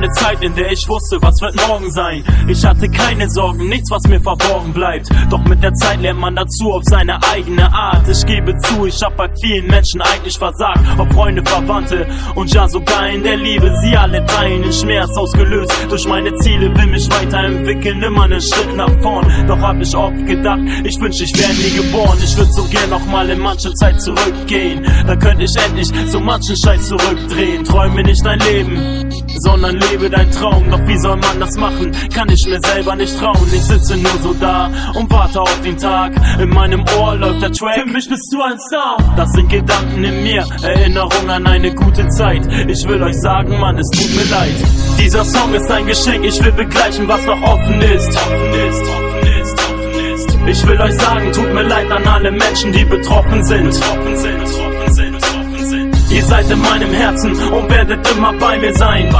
eine Zeit, in der ich wusste, was wird morgen sein. Ich hatte keine Sorgen, nichts, was mir verborgen bleibt. Doch mit der Zeit lernt man dazu auf seine eigene Art. Ich gebe zu, ich hab bei vielen Menschen eigentlich versagt. Ob Freunde, Verwandte und ja sogar in der Liebe. Sie alle teilen den Schmerz, ausgelöst durch meine Ziele. Will mich weiterentwickeln, immer einen Schritt nach vorn. Doch hab ich oft gedacht, ich wünsch, ich wär nie geboren. Ich würd so gern noch mal in manche Zeit zurückgehen. Da könnte ich endlich so manchen Scheiß zurückdrehen. Träume nicht dein Leben, sondern lebe dein Traum. Doch wie soll man das machen? Kann ich mir selber nicht trauen. Ich sitze nur so da und warte auf den Tag. In meinem Ohr läuft der Track. Für mich bist du ein Star. Das sind Gedanken in mir, Erinnerung an eine gute Zeit. Ich will euch sagen, Mann, es tut mir leid. Dieser Song ist ein Geschenk, ich will begleichen, was noch offen ist. Ich will euch sagen, tut mir leid an alle Menschen, die betroffen sind. Ihr seid in meinem Herzen und werdet immer bei mir sein.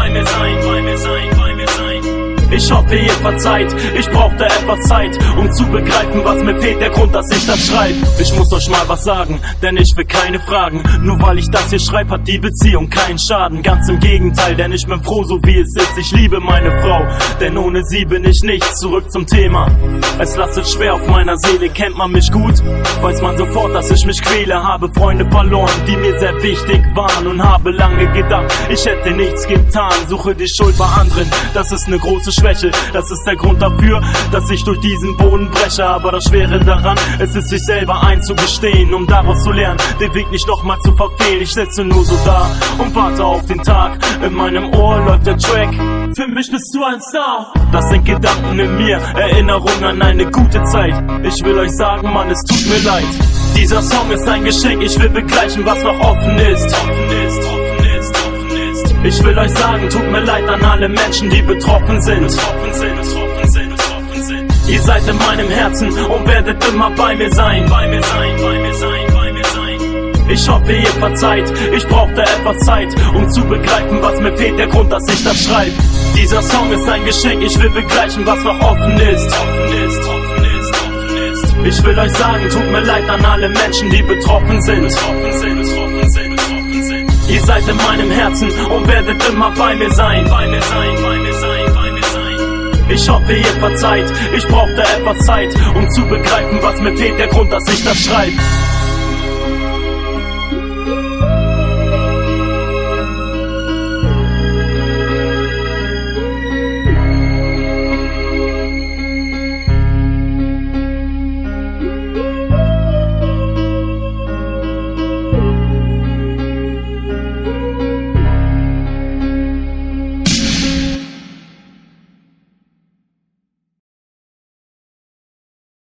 Ich hoffe, ihr verzeiht, ich brauchte etwas Zeit, um zu begreifen, was mir fehlt, der Grund, dass ich das schreibe. Ich muss euch mal was sagen, denn ich will keine Fragen. Nur weil ich das hier schreibe, hat die Beziehung keinen Schaden. Ganz im Gegenteil, denn ich bin froh, so wie es ist. Ich liebe meine Frau, denn ohne sie bin ich nichts. Zurück zum Thema. Es lastet schwer auf meiner Seele, kennt man mich gut? Weiß man sofort, dass ich mich quäle. Habe Freunde verloren, die mir sehr wichtig waren. Und habe lange gedacht, ich hätte nichts getan. Suche die Schuld bei anderen, das ist eine große Schwäche. Das ist der Grund dafür, dass ich durch diesen Boden breche. Aber das Schwere daran, es ist sich selber einzugestehen, um daraus zu lernen, den Weg nicht nochmal zu verfehlen. Ich sitze nur so da und warte auf den Tag. In meinem Ohr läuft der Track. Für mich bist du ein Star. Das sind Gedanken in mir, Erinnerung an eine gute Zeit. Ich will euch sagen, Mann, es tut mir leid. Dieser Song ist ein Geschenk, ich will begleichen, was noch offen ist. Ich will euch sagen, tut mir leid an alle Menschen, die betroffen sind. Ihr seid in meinem Herzen und werdet immer bei mir sein. Ich hoffe, ihr verzeiht, ich brauchte etwas Zeit, um zu begreifen, was mir fehlt, der Grund, dass ich das schreibe. Dieser Song ist ein Geschenk, ich will begleichen, was noch offen ist. Ich will euch sagen, tut mir leid an alle Menschen, die betroffen sind. Ihr seid in meinem Herzen und werdet immer bei mir sein. Ich hoffe, ihr verzeiht, ich brauchte etwas Zeit, um zu begreifen, was mir fehlt, der Grund, dass ich das schreibe.